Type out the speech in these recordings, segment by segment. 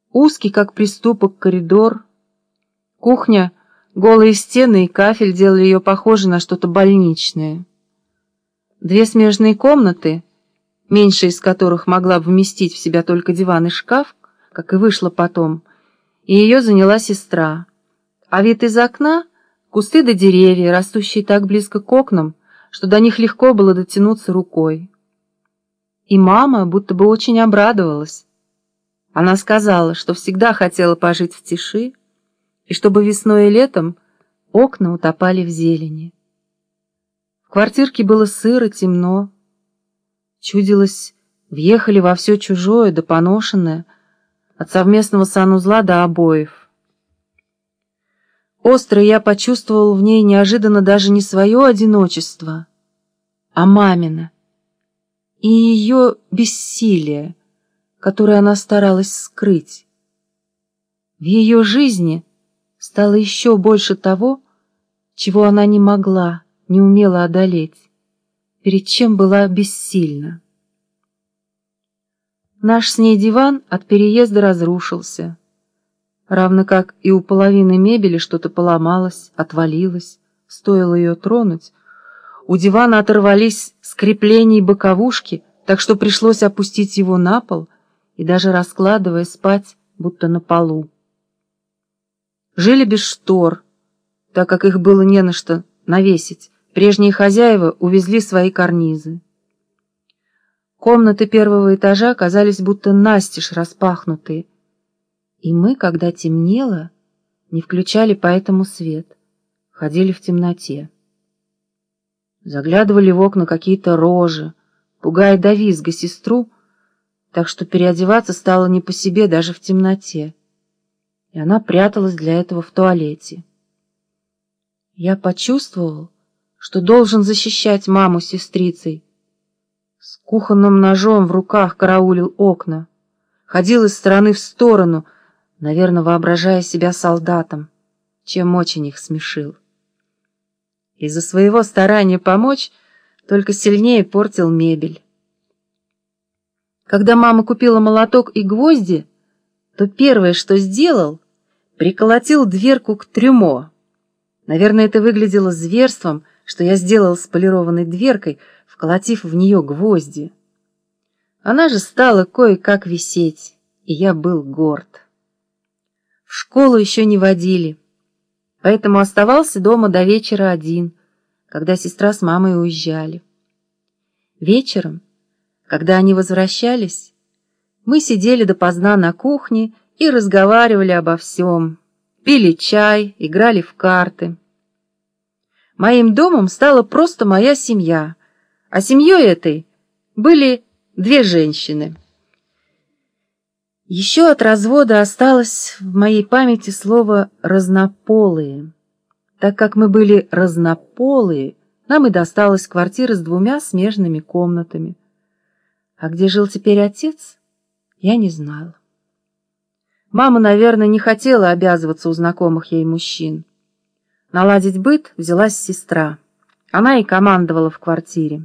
Узкий, как приступок, коридор, кухня, голые стены и кафель делали ее похожей на что-то больничное. Две смежные комнаты, меньшая из которых могла вместить в себя только диван и шкаф, как и вышло потом, и ее заняла сестра. А вид из окна — кусты да деревья, растущие так близко к окнам, что до них легко было дотянуться рукой. И мама будто бы очень обрадовалась. Она сказала, что всегда хотела пожить в тиши, и чтобы весной и летом окна утопали в зелени. В квартирке было сыро, темно. Чудилось, въехали во все чужое да поношенное, от совместного санузла до обоев. Остро я почувствовал в ней неожиданно даже не свое одиночество, а мамино, и ее бессилие, которое она старалась скрыть. В ее жизни стало еще больше того, чего она не могла, не умела одолеть, перед чем была бессильна. Наш с ней диван от переезда разрушился, равно как и у половины мебели что-то поломалось, отвалилось, стоило ее тронуть. У дивана оторвались с креплений боковушки, так что пришлось опустить его на пол и даже раскладывая спать, будто на полу. Жили без штор, так как их было не на что навесить. Прежние хозяева увезли свои карнизы. Комнаты первого этажа казались будто настежь распахнутые, и мы, когда темнело, не включали поэтому свет, ходили в темноте. Заглядывали в окна какие-то рожи, пугая до визга сестру, так что переодеваться стало не по себе даже в темноте, и она пряталась для этого в туалете. Я почувствовал, что должен защищать маму с сестрицей. С кухонным ножом в руках караулил окна, ходил из стороны в сторону, наверное, воображая себя солдатом, чем очень их смешил. Из-за своего старания помочь только сильнее портил мебель. Когда мама купила молоток и гвозди, то первое, что сделал, приколотил дверку к трюмо. Наверное, это выглядело зверством, что я сделал с полированной дверкой, вколотив в нее гвозди. Она же стала кое-как висеть, и я был горд. В школу еще не водили, поэтому оставался дома до вечера один, когда сестра с мамой уезжали. Вечером, когда они возвращались, мы сидели допоздна на кухне и разговаривали обо всем, пили чай, играли в карты. Моим домом стала просто моя семья, а семьей этой были две женщины. Еще от развода осталось в моей памяти слово «разнополые». Так как мы были разнополые, нам и досталась квартира с 2 смежными комнатами. А где жил теперь отец, я не знала. Мама, наверное, не хотела обязываться у знакомых ей мужчин. Наладить быт взялась сестра. Она и командовала в квартире.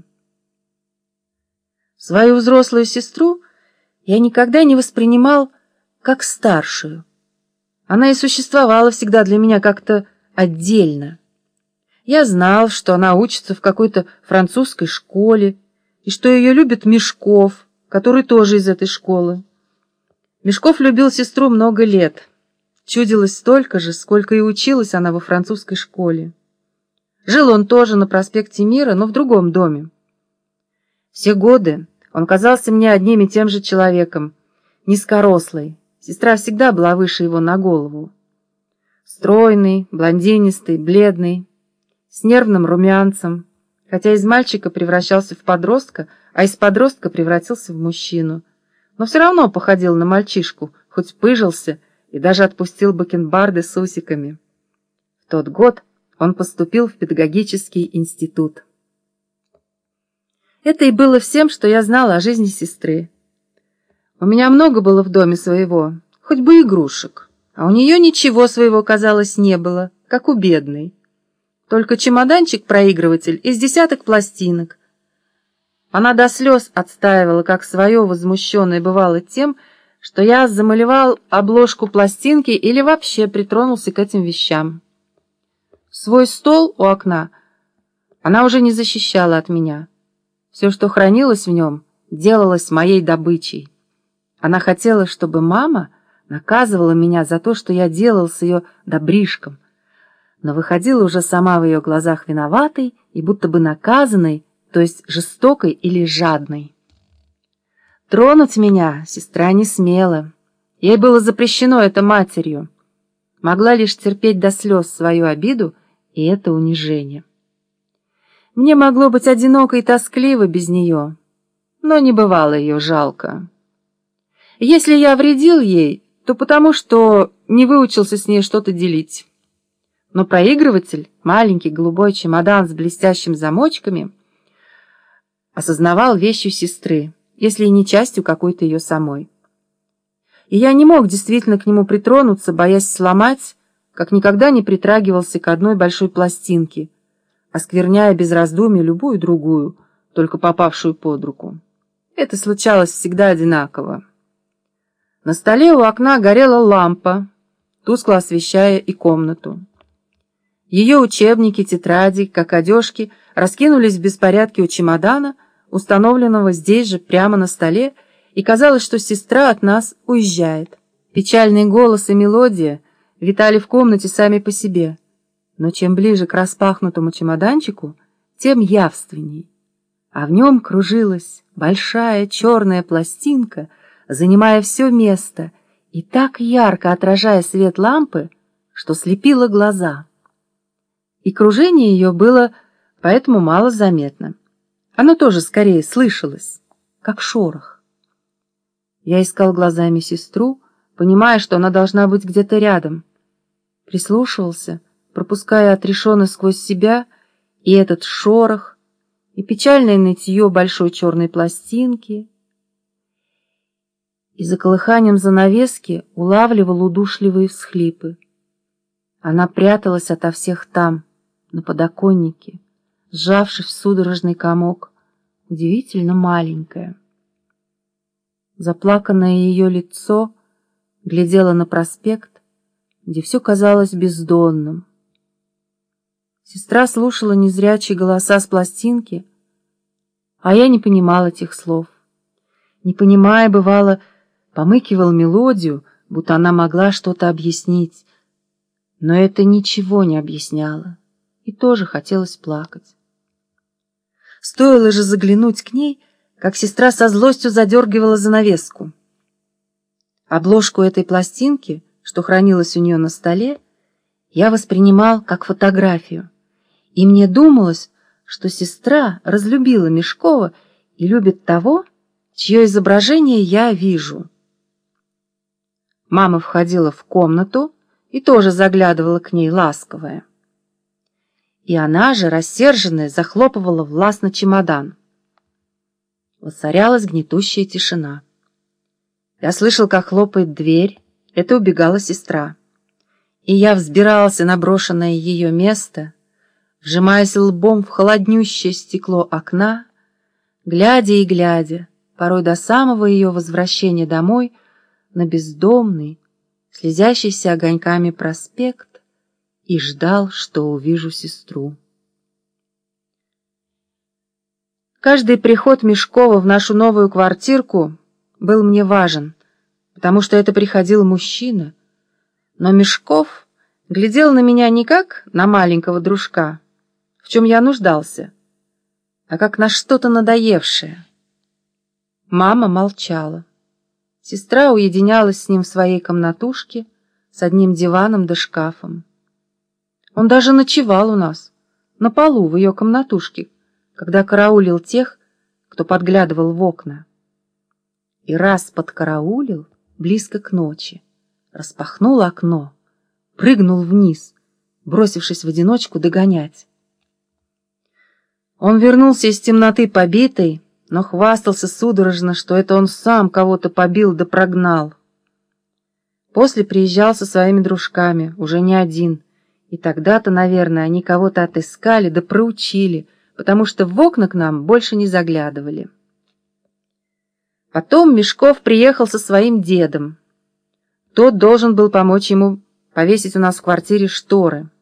Свою взрослую сестру я никогда не воспринимал как старшую. Она и существовала всегда для меня как-то отдельно. Я знал, что она учится в какой-то французской школе, и что ее любит Мешков, который тоже из этой школы. Мешков любил сестру много лет. Чудилось столько же, сколько и училась она во французской школе. Жил он тоже на проспекте Мира, но в другом доме. Все годы он казался мне одним и тем же человеком, низкорослый. Сестра всегда была выше его на голову. Стройный, блондинистый, бледный, с нервным румянцем, хотя из мальчика превращался в подростка, а из подростка превратился в мужчину. Но все равно походил на мальчишку, хоть пыжился и даже отпустил бакенбарды с усиками. В тот год он поступил в педагогический институт. Это и было всем, что я знала о жизни сестры. У меня много было в доме своего, хоть бы игрушек, а у нее ничего своего, казалось, не было, как у бедной. Только чемоданчик-проигрыватель из десяток пластинок. Она до слез отстаивала, как свое, возмущенное бывало тем, что я замалевал обложку пластинки или вообще притронулся к этим вещам. Свой стол у окна она уже не защищала от меня. Все, что хранилось в нем, делалось моей добычей. Она хотела, чтобы мама наказывала меня за то, что я делал с ее добришком, но выходила уже сама в ее глазах виноватой и будто бы наказанной, то есть жестокой или жадной. Тронуть меня сестра не смела. Ей было запрещено это матерью. Могла лишь терпеть до слез свою обиду и это унижение. Мне могло быть одиноко и тоскливо без нее, но не бывало ее жалко. Если я вредил ей, то потому, что не выучился с ней что-то делить. Но проигрыватель, маленький голубой чемодан с блестящими замочками, осознавал вещью сестры, если и не частью какой-то ее самой. И я не мог действительно к нему притронуться, боясь сломать, как никогда не притрагивался к одной большой пластинке, оскверняя без раздумий любую другую, только попавшую под руку. Это случалось всегда одинаково. На столе у окна горела лампа, тускло освещая и комнату. Ее учебники, тетради, как одежки, раскинулись в беспорядке у чемодана, установленного здесь же, прямо на столе, и казалось, что сестра от нас уезжает. Печальный голос и мелодия витали в комнате сами по себе, но чем ближе к распахнутому чемоданчику, тем явственней. А в нем кружилась большая черная пластинка, занимая все место и так ярко отражая свет лампы, что слепило глаза. И кружение ее было поэтому мало заметно. Оно тоже скорее слышалось, как шорох. Я искал глазами сестру, понимая, что она должна быть где-то рядом. Прислушивался, пропуская отрешенно сквозь себя и этот шорох, и печальное нытье большой черной пластинки, и за колыханием занавески улавливал удушливые всхлипы. Она пряталась ото всех там, на подоконнике, сжавшись в судорожный комок, удивительно маленькая. Заплаканное ее лицо глядело на проспект, где все казалось бездонным. Сестра слушала незрячие голоса с пластинки, а я не понимал этих слов. Не понимая, бывало, помыкивал мелодию, будто она могла что-то объяснить, но это ничего не объясняло, и тоже хотелось плакать. Стоило же заглянуть к ней, как сестра со злостью задергивала занавеску. Обложку этой пластинки, что хранилась у нее на столе, я воспринимал как фотографию, и мне думалось, что сестра разлюбила Мешкова и любит того, чье изображение я вижу. Мама входила в комнату и тоже заглядывала к ней ласковая. И она же, рассерженная, захлопывала властно чемодан. Воцарялась гнетущая тишина. Я слышал, как хлопает дверь, это убегала сестра. И я взбирался на брошенное ее место, вжимаясь лбом в холоднющее стекло окна, глядя и глядя, порой до самого ее возвращения домой, на бездомный, слезящийся огоньками проспект, и ждал, что увижу сестру. Каждый приход Мешкова в нашу новую квартирку был мне важен, потому что это приходил мужчина, но Мешков глядел на меня не как на маленького дружка, в чем я нуждался, а как на что-то надоевшее. Мама молчала. Сестра уединялась с ним в своей комнатушке с одним диваном да шкафом. Он даже ночевал у нас, на полу в ее комнатушке, когда караулил тех, кто подглядывал в окна. И раз подкараулил близко к ночи, распахнул окно, прыгнул вниз, бросившись в одиночку догонять. Он вернулся из темноты побитый, но хвастался судорожно, что это он сам кого-то побил да прогнал. После приезжал со своими дружками, уже не один, и тогда-то, наверное, они кого-то отыскали да проучили, потому что в окна к нам больше не заглядывали. Потом Мешков приехал со своим дедом. Тот должен был помочь ему повесить у нас в квартире шторы.